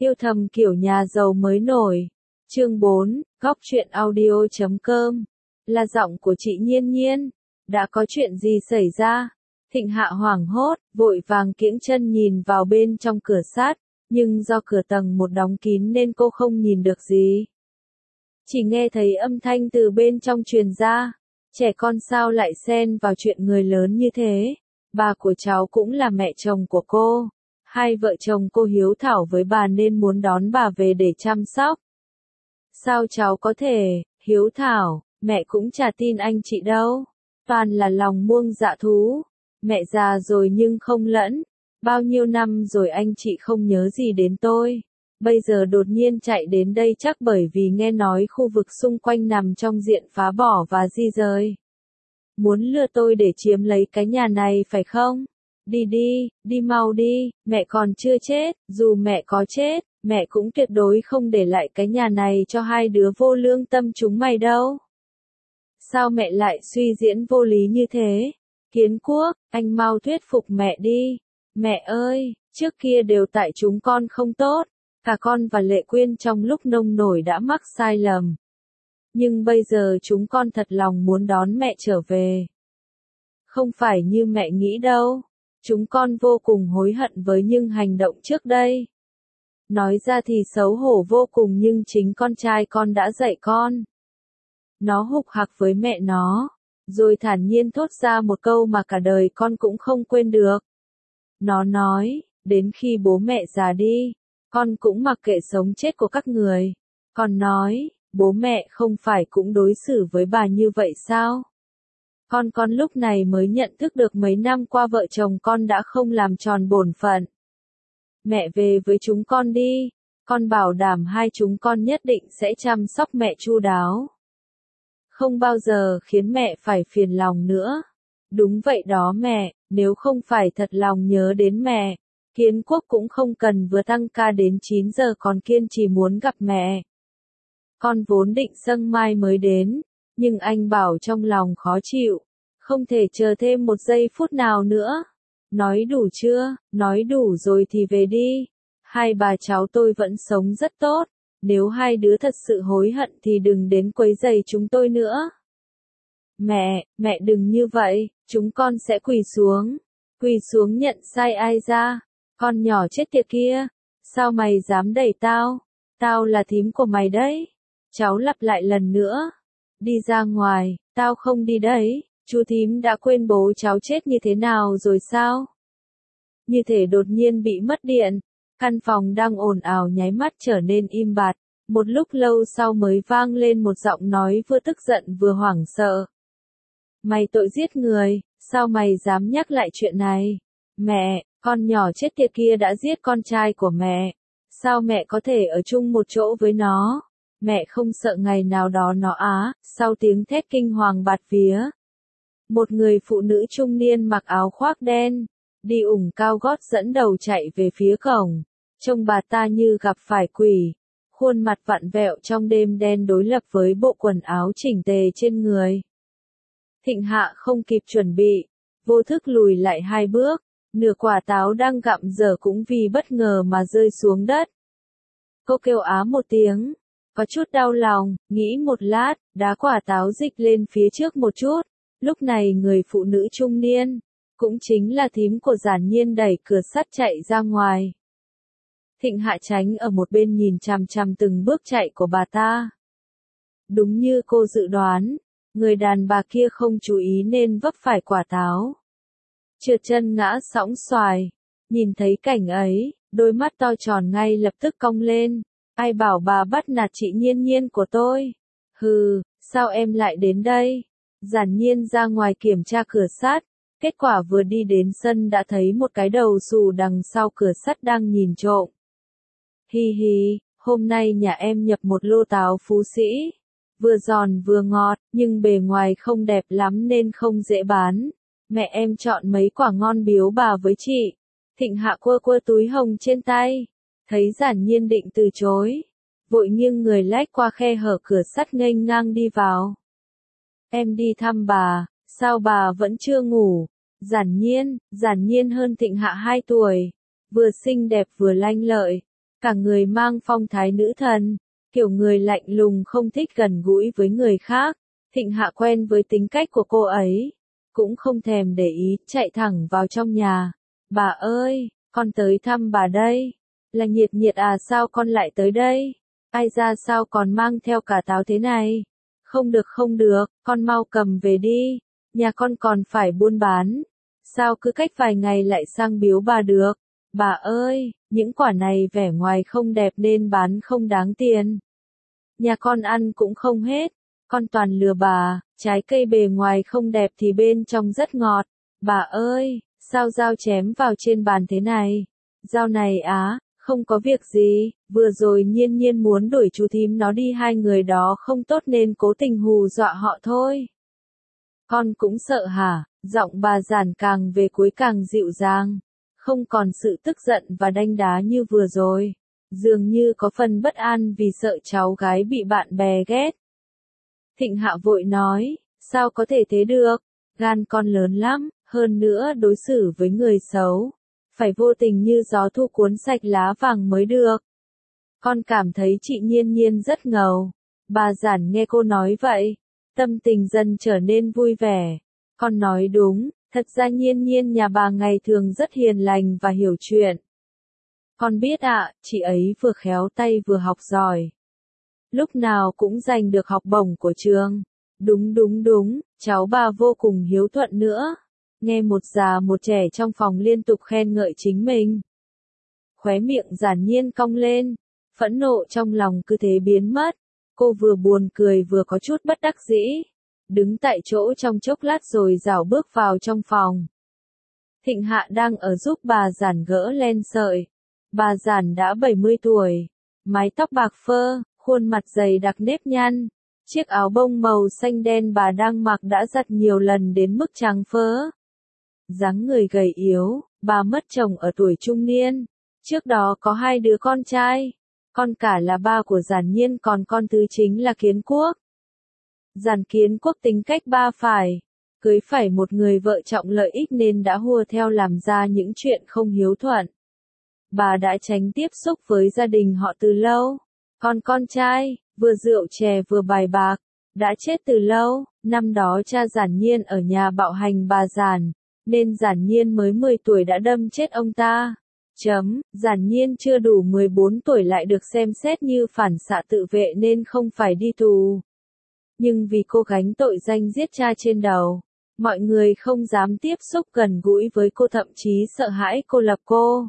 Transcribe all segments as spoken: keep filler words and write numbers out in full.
Yêu thầm kiểu nhà giàu mới nổi. Chương bốn, góc truyện audio chấm com. Là giọng của chị Nhiên Nhiên. Đã có chuyện gì xảy ra? Thịnh Hạ hoảng hốt, vội vàng kiễng chân nhìn vào bên trong cửa sát, nhưng do cửa tầng một đóng kín nên cô không nhìn được gì. Chỉ nghe thấy âm thanh từ bên trong truyền ra. Trẻ con sao lại xen vào chuyện người lớn như thế? Bà của cháu cũng là mẹ chồng của cô. Hai vợ chồng cô hiếu thảo với bà nên muốn đón bà về để chăm sóc. Sao cháu có thể, hiếu thảo, mẹ cũng chả tin anh chị đâu. Toàn là lòng muông dạ thú. Mẹ già rồi nhưng không lẫn. Bao nhiêu năm rồi anh chị không nhớ gì đến tôi. Bây giờ đột nhiên chạy đến đây chắc bởi vì nghe nói khu vực xung quanh nằm trong diện phá bỏ và di rời. Muốn lừa tôi để chiếm lấy cái nhà này phải không? Đi đi, đi mau đi, mẹ còn chưa chết, dù mẹ có chết, mẹ cũng tuyệt đối không để lại cái nhà này cho hai đứa vô lương tâm chúng mày đâu. Sao mẹ lại suy diễn vô lý như thế? Kiến Quốc, anh mau thuyết phục mẹ đi. Mẹ ơi, trước kia đều tại chúng con không tốt. Cả con và Lệ Quyên trong lúc nông nổi đã mắc sai lầm. Nhưng bây giờ chúng con thật lòng muốn đón mẹ trở về. Không phải như mẹ nghĩ đâu. Chúng con vô cùng hối hận với những hành động trước đây. Nói ra thì xấu hổ vô cùng nhưng chính con trai con đã dạy con. Nó hục hặc với mẹ nó, rồi thản nhiên thốt ra một câu mà cả đời con cũng không quên được. Nó nói, đến khi bố mẹ già đi, con cũng mặc kệ sống chết của các người. Con nói, bố mẹ không phải cũng đối xử với bà như vậy sao? Con con lúc này mới nhận thức được mấy năm qua vợ chồng con đã không làm tròn bổn phận. Mẹ về với chúng con đi, con bảo đảm hai chúng con nhất định sẽ chăm sóc mẹ chu đáo. Không bao giờ khiến mẹ phải phiền lòng nữa. Đúng vậy đó mẹ, nếu không phải thật lòng nhớ đến mẹ, Kiến Quốc cũng không cần vừa tăng ca đến chín giờ còn kiên trì muốn gặp mẹ. Con vốn định sâng mai mới đến, nhưng anh bảo trong lòng khó chịu, không thể chờ thêm một giây phút nào nữa. Nói đủ chưa, nói đủ rồi thì về đi. Hai bà cháu tôi vẫn sống rất tốt, nếu hai đứa thật sự hối hận thì đừng đến quấy rầy chúng tôi nữa. Mẹ, mẹ đừng như vậy, chúng con sẽ quỳ xuống. Quỳ xuống nhận sai ai ra? Con nhỏ chết tiệt kia, sao mày dám đẩy tao? Tao là thím của mày đấy. Cháu lặp lại lần nữa. Đi ra ngoài, tao không đi đấy. Chú thím đã quên bố cháu chết như thế nào rồi sao? Như thể đột nhiên bị mất điện. Căn phòng đang ồn ào nháy mắt trở nên im bặt. Một lúc lâu sau mới vang lên một giọng nói vừa tức giận vừa hoảng sợ. Mày tội giết người, sao mày dám nhắc lại chuyện này? Mẹ, con nhỏ chết tiệt kia đã giết con trai của mẹ. Sao mẹ có thể ở chung một chỗ với nó? Mẹ không sợ ngày nào đó nó á, sau tiếng thét kinh hoàng bạt vía. Một người phụ nữ trung niên mặc áo khoác đen, đi ủng cao gót dẫn đầu chạy về phía cổng. Trông bà ta như gặp phải quỷ, khuôn mặt vặn vẹo trong đêm đen đối lập với bộ quần áo chỉnh tề trên người. Thịnh Hạ không kịp chuẩn bị, vô thức lùi lại hai bước, nửa quả táo đang gặm dở cũng vì bất ngờ mà rơi xuống đất. Cô kêu á một tiếng, có chút đau lòng, nghĩ một lát, đá quả táo dịch lên phía trước một chút. Lúc này người phụ nữ trung niên, cũng chính là thím của Giản Nhiên đẩy cửa sắt chạy ra ngoài. Thịnh Hạ tránh ở một bên nhìn chằm chằm từng bước chạy của bà ta. Đúng như cô dự đoán, người đàn bà kia không chú ý nên vấp phải quả táo. Trượt chân ngã sõng xoài, nhìn thấy cảnh ấy, đôi mắt to tròn ngay lập tức cong lên. Ai bảo bà bắt nạt chị Nhiên Nhiên của tôi? Hừ, sao em lại đến đây? Giản Nhiên ra ngoài kiểm tra cửa sắt, kết quả vừa đi đến sân đã thấy một cái đầu xù đằng sau cửa sắt đang nhìn trộm. Hi hi, hôm nay nhà em nhập một lô táo Phú Sĩ, vừa giòn vừa ngọt, nhưng bề ngoài không đẹp lắm nên không dễ bán. Mẹ em chọn mấy quả ngon biếu bà với chị. Thịnh Hạ quơ quơ túi hồng trên tay, thấy Giản Nhiên định từ chối, vội nghiêng người lách qua khe hở cửa sắt nghênh ngang đi vào. Em đi thăm bà, sao bà vẫn chưa ngủ? Giản Nhiên, Giản Nhiên hơn Thịnh Hạ hai tuổi, vừa xinh đẹp vừa lanh lợi, cả người mang phong thái nữ thần, kiểu người lạnh lùng không thích gần gũi với người khác. Thịnh Hạ quen với tính cách của cô ấy, cũng không thèm để ý, chạy thẳng vào trong nhà. Bà ơi, con tới thăm bà đây. Là Nhiệt Nhiệt à, sao con lại tới đây? Ai ra sao còn mang theo cả táo thế này? Không được không được, con mau cầm về đi, nhà con còn phải buôn bán. Sao cứ cách vài ngày lại sang biếu bà được? Bà ơi, những quả này vẻ ngoài không đẹp nên bán không đáng tiền. Nhà con ăn cũng không hết, con toàn lừa bà, trái cây bề ngoài không đẹp thì bên trong rất ngọt. Bà ơi, sao dao chém vào trên bàn thế này? Dao này á, không có việc gì, vừa rồi Nhiên Nhiên muốn đuổi chú thím nó đi, hai người đó không tốt nên cố tình hù dọa họ thôi. Con cũng sợ hả? Giọng bà Giản càng về cuối càng dịu dàng, không còn sự tức giận và đanh đá như vừa rồi. Dường như có phần bất an vì sợ cháu gái bị bạn bè ghét. Thịnh Hạ vội nói, sao có thể thế được, gan con lớn lắm, hơn nữa đối xử với người xấu, phải vô tình như gió thu cuốn sạch lá vàng mới được. Con cảm thấy chị Nhiên Nhiên rất ngầu. Bà Giản nghe cô nói vậy, tâm tình dần trở nên vui vẻ. Con nói đúng, thật ra Nhiên Nhiên nhà bà ngày thường rất hiền lành và hiểu chuyện. Con biết ạ, à, chị ấy vừa khéo tay vừa học giỏi. Lúc nào cũng giành được học bổng của trường. Đúng đúng đúng, cháu bà vô cùng hiếu thuận nữa. Nghe một già một trẻ trong phòng liên tục khen ngợi chính mình. Khóe miệng Giản Nhiên cong lên, phẫn nộ trong lòng cứ thế biến mất. Cô vừa buồn cười vừa có chút bất đắc dĩ. Đứng tại chỗ trong chốc lát rồi rảo bước vào trong phòng. Thịnh Hạ đang ở giúp bà Giản gỡ len sợi. Bà Giản đã bảy mươi tuổi, mái tóc bạc phơ, khuôn mặt dày đặc nếp nhăn. Chiếc áo bông màu xanh đen bà đang mặc đã giặt nhiều lần đến mức trắng phớ. Dáng người gầy yếu, bà mất chồng ở tuổi trung niên. Trước đó có hai đứa con trai. Con cả là ba của Giản Nhiên, còn con thứ chính là Kiến Quốc. Giản Kiến Quốc tính cách ba phải, cưới phải một người vợ trọng lợi ích nên đã hùa theo làm ra những chuyện không hiếu thuận. Bà đã tránh tiếp xúc với gia đình họ từ lâu. Còn con trai, vừa rượu chè vừa bài bạc, đã chết từ lâu. Năm đó cha Giản Nhiên ở nhà bạo hành bà Giản, nên Giản Nhiên mới mười tuổi đã đâm chết ông ta. Chấm, Giản Nhiên chưa đủ mười bốn tuổi lại được xem xét như phản xạ tự vệ nên không phải đi tù. Nhưng vì cô gánh tội danh giết cha trên đầu, mọi người không dám tiếp xúc gần gũi với cô, thậm chí sợ hãi cô lập cô.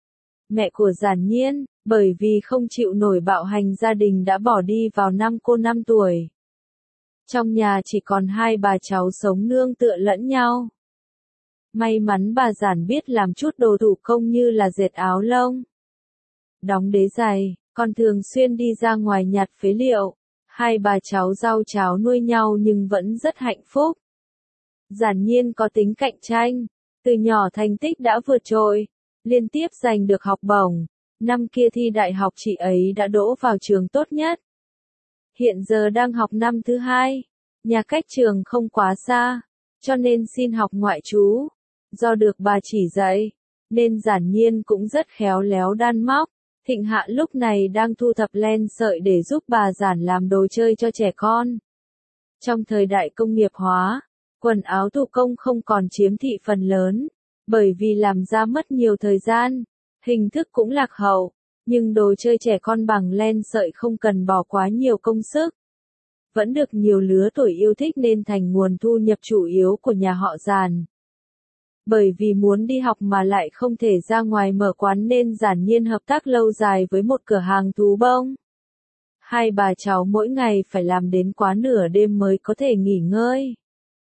Mẹ của Giản Nhiên, bởi vì không chịu nổi bạo hành gia đình đã bỏ đi vào năm cô năm tuổi. Trong nhà chỉ còn hai bà cháu sống nương tựa lẫn nhau. May mắn bà Giản biết làm chút đồ thủ công như là dệt áo lông, đóng đế giày, còn thường xuyên đi ra ngoài nhặt phế liệu. Hai bà cháu rau cháo nuôi nhau nhưng vẫn rất hạnh phúc. Giản Nhiên có tính cạnh tranh, từ nhỏ thành tích đã vượt trội, liên tiếp giành được học bổng. Năm kia thi đại học chị ấy đã đỗ vào trường tốt nhất. Hiện giờ đang học năm thứ hai, nhà cách trường không quá xa, cho nên xin học ngoại trú. Do được bà chỉ dạy, nên Giản Nhiên cũng rất khéo léo đan móc. Thịnh Hạ lúc này đang thu thập len sợi để giúp bà Giản làm đồ chơi cho trẻ con. Trong thời đại công nghiệp hóa, quần áo thủ công không còn chiếm thị phần lớn, bởi vì làm ra mất nhiều thời gian, hình thức cũng lạc hậu, nhưng đồ chơi trẻ con bằng len sợi không cần bỏ quá nhiều công sức. Vẫn được nhiều lứa tuổi yêu thích nên thành nguồn thu nhập chủ yếu của nhà họ Giản. Bởi vì muốn đi học mà lại không thể ra ngoài mở quán nên Giản Nhiên hợp tác lâu dài với một cửa hàng thú bông. Hai bà cháu mỗi ngày phải làm đến quá nửa đêm mới có thể nghỉ ngơi.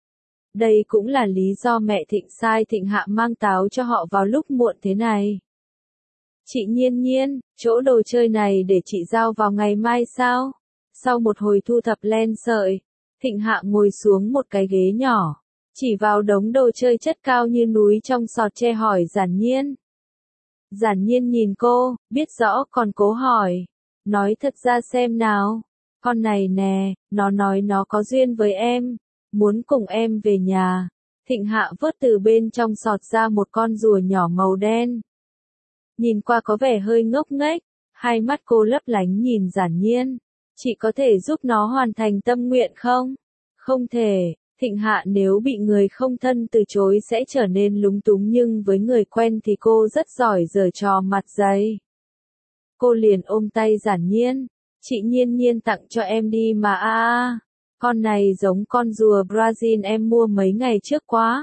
Đây cũng là lý do mẹ Thịnh sai Thịnh Hạ mang táo cho họ vào lúc muộn thế này. Chị Nhiên Nhiên, chỗ đồ chơi này để chị giao vào ngày mai sao? Sau một hồi thu thập len sợi, Thịnh Hạ ngồi xuống một cái ghế nhỏ, chỉ vào đống đồ chơi chất cao như núi trong sọt tre hỏi Giản Nhiên. Giản Nhiên nhìn cô, biết rõ còn cố hỏi. Nói thật ra xem nào. Con này nè, nó nói nó có duyên với em, muốn cùng em về nhà. Thịnh Hạ vớt từ bên trong sọt ra một con rùa nhỏ màu đen. Nhìn qua có vẻ hơi ngốc nghếch, Hai mắt cô lấp lánh nhìn Giản Nhiên. Chị có thể giúp nó hoàn thành tâm nguyện không? Không thể. Thịnh Hạ nếu bị người không thân từ chối sẽ trở nên lúng túng, nhưng với người quen thì cô rất giỏi giở trò mặt dày. Cô liền ôm tay Giản Nhiên. Chị Nhiên Nhiên tặng cho em đi mà a à, con này giống con rùa Brazil em mua mấy ngày trước quá.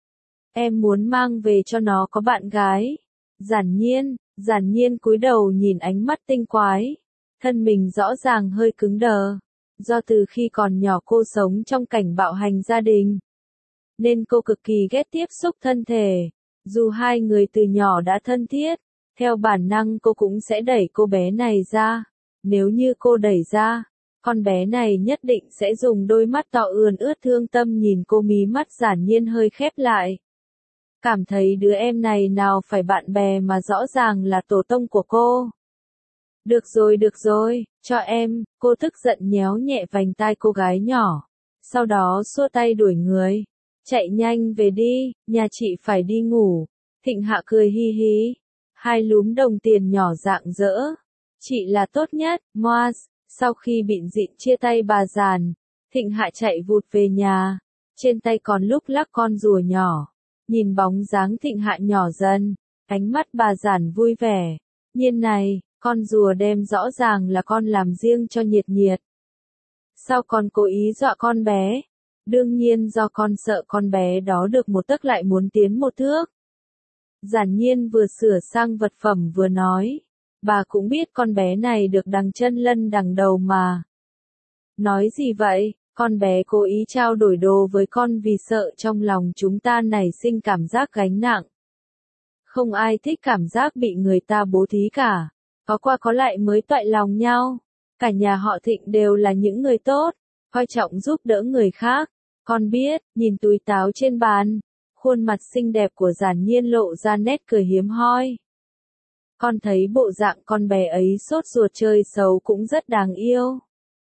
Em muốn mang về cho nó có bạn gái. Giản Nhiên, Giản Nhiên cúi đầu nhìn ánh mắt tinh quái. Thân mình rõ ràng hơi cứng đờ. Do từ khi còn nhỏ cô sống trong cảnh bạo hành gia đình, nên cô cực kỳ ghét tiếp xúc thân thể. Dù hai người từ nhỏ đã thân thiết, theo bản năng cô cũng sẽ đẩy cô bé này ra. Nếu như cô đẩy ra, con bé này nhất định sẽ dùng đôi mắt to ươn ướt thương tâm nhìn cô. Mí mắt Giản Nhiên hơi khép lại. Cảm thấy đứa em này nào phải bạn bè mà rõ ràng là tổ tông của cô. Được rồi được rồi, cho em, cô tức giận nhéo nhẹ vành tai cô gái nhỏ. Sau đó xua tay đuổi người. Chạy nhanh về đi, nhà chị phải đi ngủ. Thịnh Hạ cười hi hi. Hai lúm đồng tiền nhỏ rạng rỡ. Chị là tốt nhất, Moaz. Sau khi bịn dịn chia tay bà Giản, Thịnh Hạ chạy vụt về nhà. Trên tay còn lúc lắc con rùa nhỏ. Nhìn bóng dáng Thịnh Hạ nhỏ dần, ánh mắt bà Giản vui vẻ. Nhiên này, con rùa đem rõ ràng là con làm riêng cho Nhiệt Nhiệt. Sao con cố ý dọa con bé? Đương nhiên do con sợ con bé đó được một tấc lại muốn tiến một thước. Giản Nhiên vừa sửa sang vật phẩm vừa nói. Bà cũng biết con bé này được đằng chân lân đằng đầu mà. Nói gì vậy? Con bé cố ý trao đổi đồ với con vì sợ trong lòng chúng ta nảy sinh cảm giác gánh nặng. Không ai thích cảm giác bị người ta bố thí cả. Có qua có lại mới toại lòng nhau. Cả nhà họ Thịnh đều là những người tốt, coi trọng giúp đỡ người khác. Con biết, nhìn túi táo trên bàn, khuôn mặt xinh đẹp của Giản Nhiên lộ ra nét cười hiếm hoi. Con thấy bộ dạng con bé ấy sốt ruột chơi xấu cũng rất đáng yêu.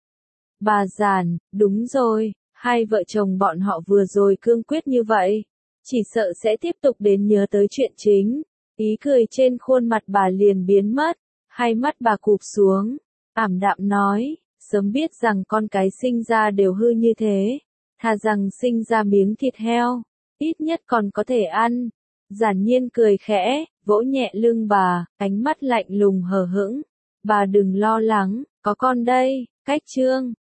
Bà Giản, đúng rồi, hai vợ chồng bọn họ vừa rồi cương quyết như vậy, chỉ sợ sẽ tiếp tục đến nhớ tới chuyện chính. Ý cười trên khuôn mặt bà liền biến mất, hai mắt bà cụp xuống, ảm đạm nói, sớm biết rằng con cái sinh ra đều hư như thế, thà rằng sinh ra miếng thịt heo, ít nhất còn có thể ăn. Giản Nhiên cười khẽ, vỗ nhẹ lưng bà, ánh mắt lạnh lùng hờ hững. Bà đừng lo lắng, có con đây. Cách chương